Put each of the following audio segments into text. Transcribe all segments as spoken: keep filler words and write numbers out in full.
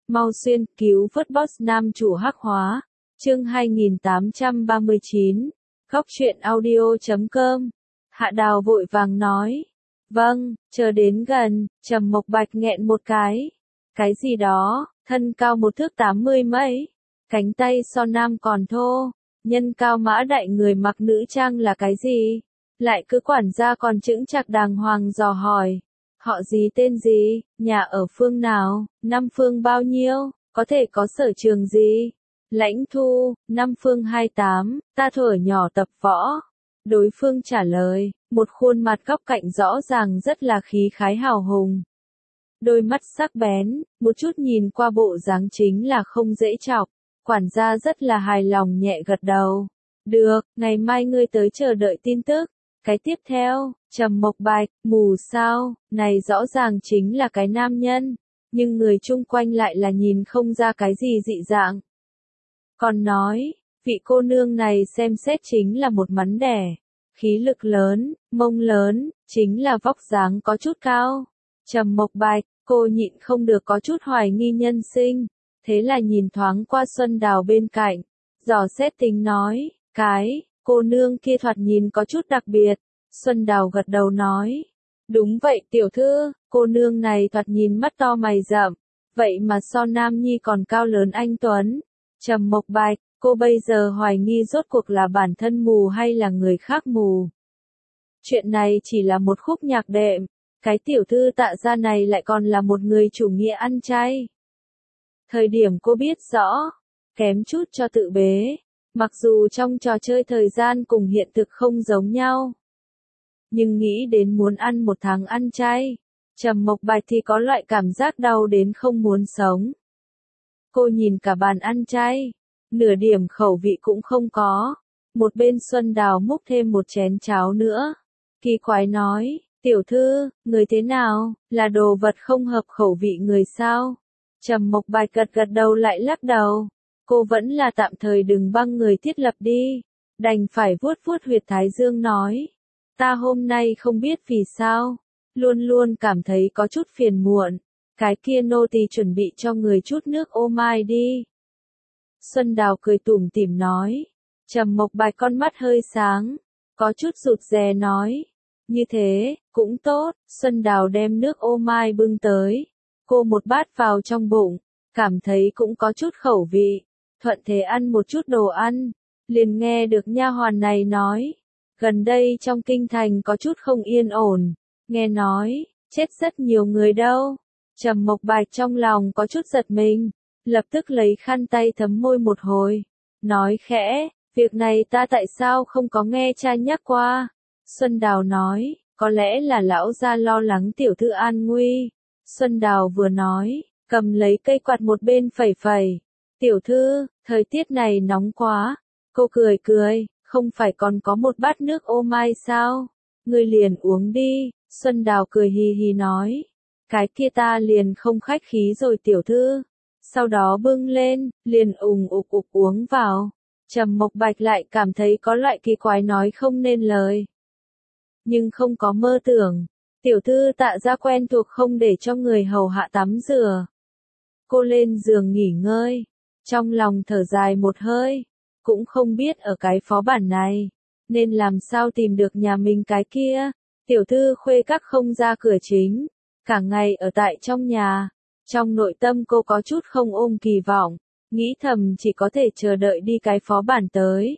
Mau xuyên cứu vớt boss nam chủ hắc hóa. Chương hai nghìn tám trăm ba mươi chín. Góc truyện audio chấm com. Hạ Đào vội vàng nói. Vâng, chờ đến gần, Trầm Mộc Bạch nghẹn một cái. Cái gì đó, thân cao một thước tám mươi mấy. Cánh tay so nam còn thô. Nhân cao mã đại người mặc nữ trang là cái gì? Lại cứ quản gia còn chững chạc đàng hoàng dò hỏi. Họ gì tên gì, nhà ở phương nào, năm phương bao nhiêu, có thể có sở trường gì? Lãnh Thu, năm phương hai mươi tám, ta thuở nhỏ tập võ. Đối phương trả lời, một khuôn mặt góc cạnh rõ ràng rất là khí khái hào hùng. Đôi mắt sắc bén, một chút nhìn qua bộ dáng chính là không dễ chọc. Quản gia rất là hài lòng nhẹ gật đầu. Được, ngày mai ngươi tới chờ đợi tin tức. Cái tiếp theo, Trầm Mộc Bạch, mù sao, này rõ ràng chính là cái nam nhân, nhưng người chung quanh lại là nhìn không ra cái gì dị dạng. Còn nói, vị cô nương này xem xét chính là một mắn đẻ, khí lực lớn, mông lớn, chính là vóc dáng có chút cao. Trầm Mộc Bạch, cô nhịn không được có chút hoài nghi nhân sinh, thế là nhìn thoáng qua Xuân Đào bên cạnh, dò xét tính nói, cái, cô nương kia thoạt nhìn có chút đặc biệt. Xuân Đào gật đầu nói, đúng vậy tiểu thư, cô nương này thoạt nhìn mắt to mày rậm, vậy mà so Nam Nhi còn cao lớn anh Tuấn. Trầm Mộc Bạch, cô bây giờ hoài nghi rốt cuộc là bản thân mù hay là người khác mù. Chuyện này chỉ là một khúc nhạc đệm, cái tiểu thư Tạ gia này lại còn là một người chủ nghĩa ăn chay. Thời điểm cô biết rõ, kém chút cho tự bế, mặc dù trong trò chơi thời gian cùng hiện thực không giống nhau. Nhưng nghĩ đến muốn ăn một tháng ăn chay, Trầm Mộc Bạch thì có loại cảm giác đau đến không muốn sống. Cô nhìn cả bàn ăn chay, nửa điểm khẩu vị cũng không có. Một bên Xuân Đào múc thêm một chén cháo nữa. Kỳ quái nói, tiểu thư, người thế nào, là đồ vật không hợp khẩu vị người sao? Trầm Mộc Bạch gật gật đầu lại lắc đầu. Cô vẫn là tạm thời đừng băng người thiết lập đi. Đành phải vuốt vuốt huyệt thái dương nói. Ta hôm nay không biết vì sao, luôn luôn cảm thấy có chút phiền muộn. Cái kia nô tỳ chuẩn bị cho người chút nước ô mai đi. Xuân Đào cười tủm tỉm nói. Trầm Mộc Bạch con mắt hơi sáng, có chút rụt rè nói. Như thế, cũng tốt. Xuân Đào đem nước ô mai bưng tới. Cô một bát vào trong bụng, cảm thấy cũng có chút khẩu vị. Thuận thế ăn một chút đồ ăn, liền nghe được nha hoàn này nói. Gần đây trong kinh thành có chút không yên ổn, nghe nói, chết rất nhiều người đâu. Trầm Mộc Bạch trong lòng có chút giật mình, lập tức lấy khăn tay thấm môi một hồi, nói khẽ, việc này ta tại sao không có nghe cha nhắc qua. Xuân Đào nói, có lẽ là lão gia lo lắng tiểu thư an nguy. Xuân Đào vừa nói, cầm lấy cây quạt một bên phẩy phẩy. Tiểu thư, thời tiết này nóng quá. Cô cười cười. Không phải còn có một bát nước ô mai sao? Ngươi liền uống đi. Xuân Đào cười hì hì nói. Cái kia ta liền không khách khí rồi tiểu thư. Sau đó bưng lên, liền ùng ục ục uống vào. Trầm Mộc Bạch lại cảm thấy có loại kỳ quái nói không nên lời. Nhưng không có mơ tưởng. Tiểu thư Tạ gia quen thuộc không để cho người hầu hạ tắm rửa. Cô lên giường nghỉ ngơi. Trong lòng thở dài một hơi. Cũng không biết ở cái phó bản này, nên làm sao tìm được nhà mình cái kia. Tiểu thư khuê các không ra cửa chính, cả ngày ở tại trong nhà. Trong nội tâm cô có chút không ôm kỳ vọng, nghĩ thầm chỉ có thể chờ đợi đi cái phó bản tới.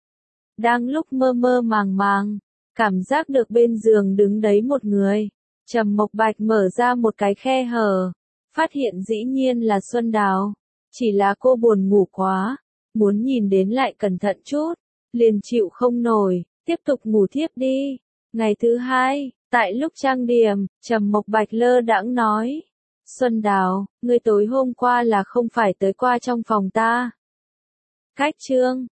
Đang lúc mơ mơ màng màng, cảm giác được bên giường đứng đấy một người. Trầm Mộc Bạch mở ra một cái khe hở, phát hiện dĩ nhiên là Xuân Đào. Chỉ là cô buồn ngủ quá. Muốn nhìn đến lại cẩn thận chút, liền chịu không nổi, tiếp tục ngủ thiếp đi. Ngày thứ hai, tại lúc trang điểm, Trầm Mộc Bạch lơ đãng nói. Xuân Đào, ngươi tối hôm qua là không phải tới qua trong phòng ta. Cách chương,